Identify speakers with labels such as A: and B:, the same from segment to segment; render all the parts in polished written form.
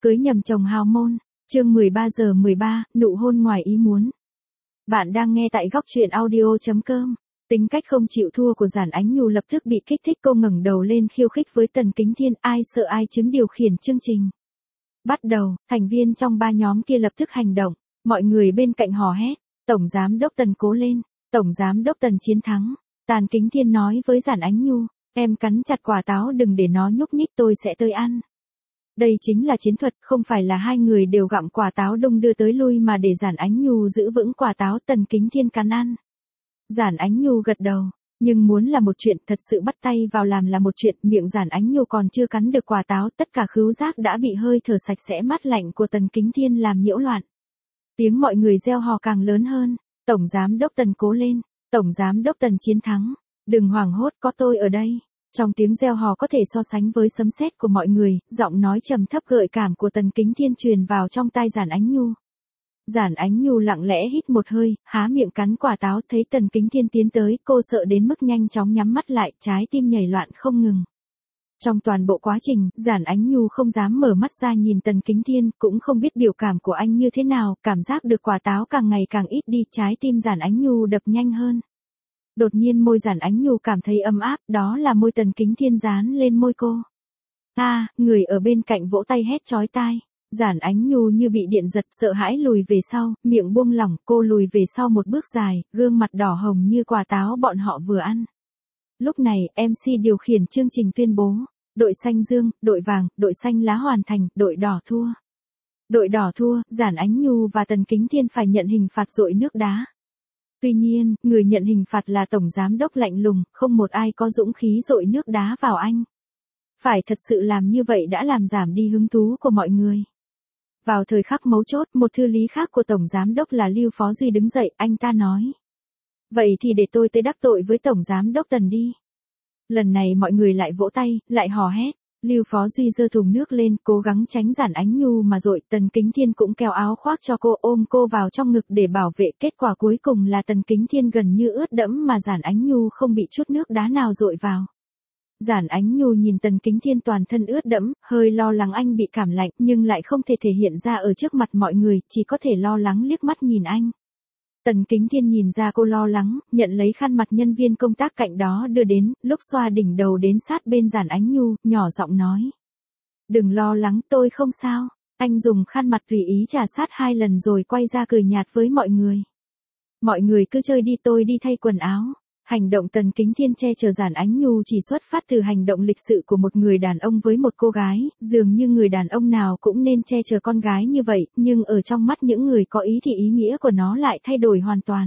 A: Cưới nhầm chồng hào môn, chương 13 giờ 13, nụ hôn ngoài ý muốn. Bạn đang nghe tại góc truyện audio.com. Tính cách không chịu thua của Giản Ánh Nhu lập tức bị kích thích, cô ngẩng đầu lên khiêu khích với Tần Kính Thiên, ai sợ ai chứng điều khiển chương trình. Bắt đầu, thành viên trong ba nhóm kia lập tức hành động, mọi người bên cạnh hò hét, Tổng Giám Đốc Tần cố lên, Tổng Giám Đốc Tần chiến thắng. Tần Kính Thiên nói với Giản Ánh Nhu, em cắn chặt quả táo đừng để nó nhúc nhích tôi sẽ tới ăn. Đây chính là chiến thuật, không phải là hai người đều gặm quả táo đung đưa tới lui mà để Giản Ánh Nhu giữ vững quả táo Tần Kính Thiên cắn ăn. Giản Ánh Nhu gật đầu, nhưng muốn là một chuyện, thật sự bắt tay vào làm là một chuyện, miệng Giản Ánh Nhu còn chưa cắn được quả táo, tất cả khứu giác đã bị hơi thở sạch sẽ mát lạnh của Tần Kính Thiên làm nhiễu loạn. Tiếng mọi người reo hò càng lớn hơn, Tổng Giám Đốc Tần cố lên, Tổng Giám Đốc Tần chiến thắng, đừng hoảng hốt có tôi ở đây. Trong tiếng reo hò có thể so sánh với sấm sét của mọi người, giọng nói trầm thấp gợi cảm của Tần Kính Thiên truyền vào trong tai Giản Ánh Nhu. Giản Ánh Nhu lặng lẽ hít một hơi, há miệng cắn quả táo, thấy Tần Kính Thiên tiến tới, cô sợ đến mức nhanh chóng nhắm mắt lại, trái tim nhảy loạn không ngừng. Trong toàn bộ quá trình, Giản Ánh Nhu không dám mở mắt ra nhìn Tần Kính Thiên, cũng không biết biểu cảm của anh như thế nào, cảm giác được quả táo càng ngày càng ít đi, trái tim Giản Ánh Nhu đập nhanh hơn. Đột nhiên môi Giản Ánh Nhu cảm thấy ấm áp, đó là môi Tần Kính Thiên dán lên môi cô. Người ở bên cạnh vỗ tay hét chói tai. Giản Ánh Nhu như bị điện giật, sợ hãi lùi về sau, miệng buông lỏng, cô lùi về sau một bước dài, gương mặt đỏ hồng như quả táo bọn họ vừa ăn. Lúc này, MC điều khiển chương trình tuyên bố, đội xanh dương, đội vàng, đội xanh lá hoàn thành, đội đỏ thua. Đội đỏ thua, Giản Ánh Nhu và Tần Kính Thiên phải nhận hình phạt dội nước đá. Tuy nhiên, người nhận hình phạt là Tổng Giám Đốc lạnh lùng, không một ai có dũng khí dội nước đá vào anh. Phải thật sự làm như vậy đã làm giảm đi hứng thú của mọi người. Vào thời khắc mấu chốt, một thư lý khác của Tổng Giám Đốc là Lưu Phó Duy đứng dậy, anh ta nói. Vậy thì để tôi tới đắc tội với Tổng Giám Đốc Tần đi. Lần này mọi người lại vỗ tay, lại hò hét. Lưu Phó Duy giơ thùng nước lên, cố gắng tránh Giản Ánh Nhu mà dội, Tần Kính Thiên cũng kéo áo khoác cho cô, ôm cô vào trong ngực để bảo vệ, kết quả cuối cùng là Tần Kính Thiên gần như ướt đẫm mà Giản Ánh Nhu không bị chút nước đá nào dội vào. Giản Ánh Nhu nhìn Tần Kính Thiên toàn thân ướt đẫm, hơi lo lắng anh bị cảm lạnh, nhưng lại không thể thể hiện ra ở trước mặt mọi người, chỉ có thể lo lắng liếc mắt nhìn anh. Tần Kính Thiên nhìn ra cô lo lắng, nhận lấy khăn mặt nhân viên công tác cạnh đó đưa đến, lúc xoa đỉnh đầu đến sát bên Giản Ánh Nhu, nhỏ giọng nói. Đừng lo lắng, tôi không sao. Anh dùng khăn mặt tùy ý trà sát 2 lần rồi quay ra cười nhạt với mọi người. Mọi người cứ chơi đi, tôi đi thay quần áo. Hành động Tần Kính Thiên che chở Giản Ánh Nhu chỉ xuất phát từ hành động lịch sự của một người đàn ông với một cô gái, dường như người đàn ông nào cũng nên che chở con gái như vậy, nhưng ở trong mắt những người có ý thì ý nghĩa của nó lại thay đổi hoàn toàn.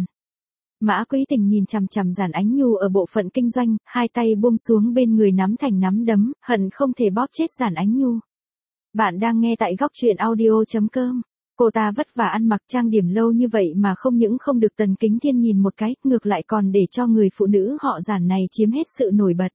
A: Mã Quý Tình nhìn chằm chằm Giản Ánh Nhu ở bộ phận kinh doanh, hai tay buông xuống bên người nắm thành nắm đấm, hận không thể bóp chết Giản Ánh Nhu. Bạn đang nghe tại góc truyện audio.com. Cô ta vất vả ăn mặc trang điểm lâu như vậy mà không những không được Tần Kính Thiên nhìn một cái, ngược lại còn để cho người phụ nữ họ Giản này chiếm hết sự nổi bật.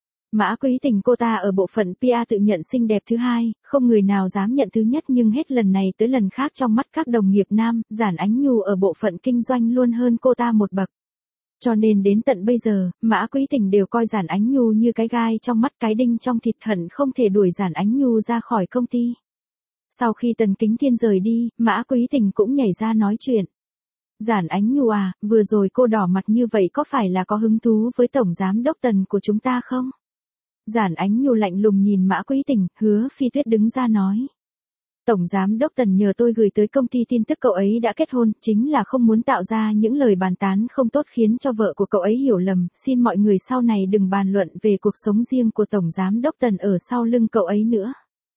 A: Mã Quý Tình cô ta ở bộ phận PR tự nhận xinh đẹp thứ hai, không người nào dám nhận thứ nhất, nhưng hết lần này tới lần khác trong mắt các đồng nghiệp nam, Giản Ánh Nhu ở bộ phận kinh doanh luôn hơn cô ta một bậc. Cho nên đến tận bây giờ, Mã Quý Tình đều coi Giản Ánh Nhu như cái gai trong mắt, cái đinh trong thịt, hận không thể đuổi Giản Ánh Nhu ra khỏi công ty. Sau khi Tần Kính Thiên rời đi, Mã Quý Tình cũng nhảy ra nói chuyện. Giản Ánh Nhu vừa rồi cô đỏ mặt như vậy có phải là có hứng thú với Tổng Giám Đốc Tần của chúng ta không? Giản Ánh Nhu lạnh lùng nhìn Mã Quý Tình, Hứa Phi Tuyết đứng ra nói. Tổng Giám Đốc Tần nhờ tôi gửi tới công ty tin tức cậu ấy đã kết hôn, chính là không muốn tạo ra những lời bàn tán không tốt khiến cho vợ của cậu ấy hiểu lầm, xin mọi người sau này đừng bàn luận về cuộc sống riêng của Tổng Giám Đốc Tần ở sau lưng cậu ấy nữa.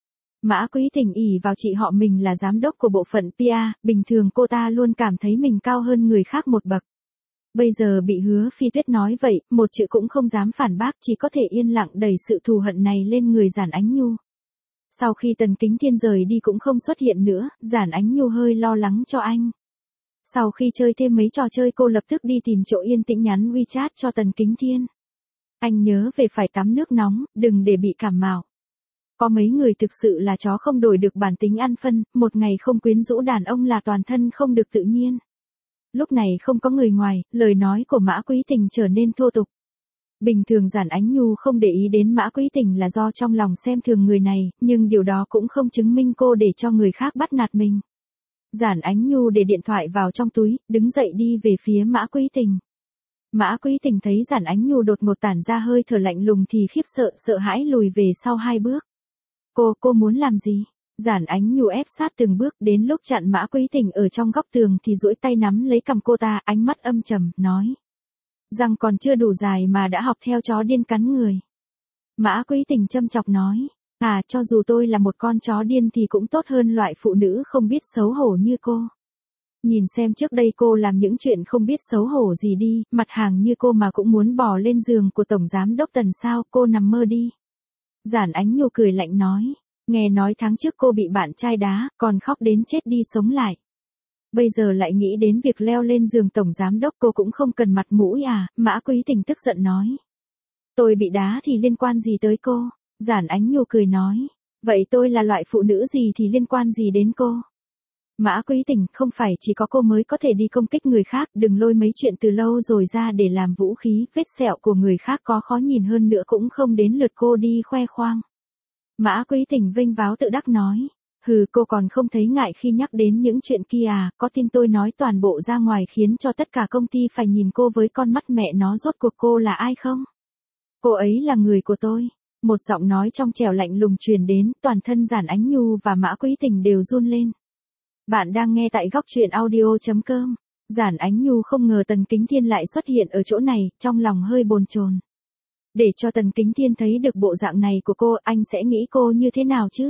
A: Mã Quý Tình ỷ vào chị họ mình là giám đốc của bộ phận PR, bình thường cô ta luôn cảm thấy mình cao hơn người khác một bậc. Bây giờ bị Hứa Phi Tuyết nói vậy, một chữ cũng không dám phản bác, chỉ có thể yên lặng đẩy sự thù hận này lên người Giản Ánh Nhu. Sau khi Tần Kính Thiên rời đi cũng không xuất hiện nữa, Giản Ánh Nhu hơi lo lắng cho anh. Sau khi chơi thêm mấy trò chơi cô lập tức đi tìm chỗ yên tĩnh nhắn WeChat cho Tần Kính Thiên. Anh nhớ về phải tắm nước nóng, đừng để bị cảm mạo. Có mấy người thực sự là chó không đổi được bản tính ăn phân, một ngày không quyến rũ đàn ông là toàn thân không được tự nhiên. Lúc này không có người ngoài, lời nói của Mã Quý Tình trở nên thô tục. Bình thường Giản Ánh Nhu không để ý đến Mã Quý Tình là do trong lòng xem thường người này, nhưng điều đó cũng không chứng minh cô để cho người khác bắt nạt mình. Giản Ánh Nhu để điện thoại vào trong túi, đứng dậy đi về phía Mã Quý Tình. Mã Quý Tình thấy Giản Ánh Nhu đột ngột tản ra hơi thở lạnh lùng thì khiếp sợ, sợ hãi lùi về sau 2 bước. Cô muốn làm gì? Giản Ánh Nhu ép sát từng bước, đến lúc chặn Mã Quý Tình ở trong góc tường thì duỗi tay nắm lấy cằm cô ta, ánh mắt âm trầm, nói. Răng còn chưa đủ dài mà đã học theo chó điên cắn người. Mã Quý Tình châm chọc nói. Cho dù tôi là một con chó điên thì cũng tốt hơn loại phụ nữ không biết xấu hổ như cô. Nhìn xem trước đây cô làm những chuyện không biết xấu hổ gì đi, mặt hàng như cô mà cũng muốn bò lên giường của Tổng Giám Đốc Tần sao, cô nằm mơ đi. Giản Ánh Nhu cười lạnh nói. Nghe nói tháng trước cô bị bạn trai đá, còn khóc đến chết đi sống lại. Bây giờ lại nghĩ đến việc leo lên giường Tổng Giám Đốc, cô cũng không cần mặt mũi à? Mã Quý Tình tức giận nói. Tôi bị đá thì liên quan gì tới cô? Giản Ánh Nhu cười nói. Vậy tôi là loại phụ nữ gì thì liên quan gì đến cô? Mã Quý Tình, không phải chỉ có cô mới có thể đi công kích người khác, đừng lôi mấy chuyện từ lâu rồi ra để làm vũ khí, vết sẹo của người khác có khó nhìn hơn nữa cũng không đến lượt cô đi khoe khoang. Mã Quý Tình vênh váo tự đắc nói. Cô còn không thấy ngại khi nhắc đến những chuyện kia à, có tin tôi nói toàn bộ ra ngoài khiến cho tất cả công ty phải nhìn cô với con mắt mẹ nó rốt cuộc cô là ai không? Cô ấy là người của tôi. Một giọng nói trong trẻo lạnh lùng truyền đến, toàn thân Giản Ánh Nhu và Mã Quý Tình đều run lên. Bạn đang nghe tại góc truyện audio.com. Giản Ánh Nhu không ngờ Tần Kính Thiên lại xuất hiện ở chỗ này, trong lòng hơi bồn chồn. Để cho Tần Kính Thiên thấy được bộ dạng này của cô, anh sẽ nghĩ cô như thế nào chứ?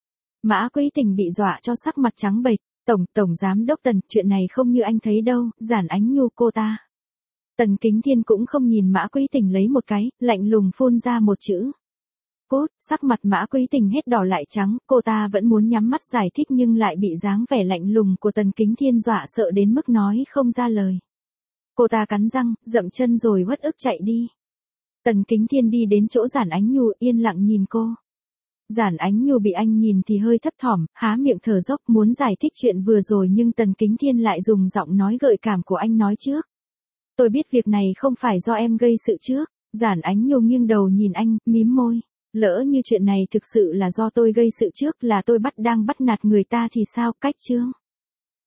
A: Mã Quý Tình bị dọa cho sắc mặt trắng bệch. Tổng Giám Đốc Tần, chuyện này không như anh thấy đâu, Giản Ánh Nhu cô ta. Tần Kính Thiên cũng không nhìn Mã Quý Tình lấy một cái, lạnh lùng phun ra một chữ. Cút, sắc mặt Mã Quý Tình hết đỏ lại trắng, cô ta vẫn muốn nhắm mắt giải thích nhưng lại bị dáng vẻ lạnh lùng của Tần Kính Thiên dọa sợ đến mức nói không ra lời. Cô ta cắn răng, dậm chân rồi uất ức chạy đi. Tần Kính Thiên đi đến chỗ Giản Ánh Nhu, yên lặng nhìn cô. Giản Ánh Nhu bị anh nhìn thì hơi thấp thỏm, há miệng thở dốc muốn giải thích chuyện vừa rồi nhưng Tần Kính Thiên lại dùng giọng nói gợi cảm của anh nói trước. Tôi biết việc này không phải do em gây sự trước. Giản Ánh Nhu nghiêng đầu nhìn anh, mím môi. Lỡ như chuyện này thực sự là do tôi gây sự trước, là tôi đang bắt nạt người ta thì sao? Cách chương.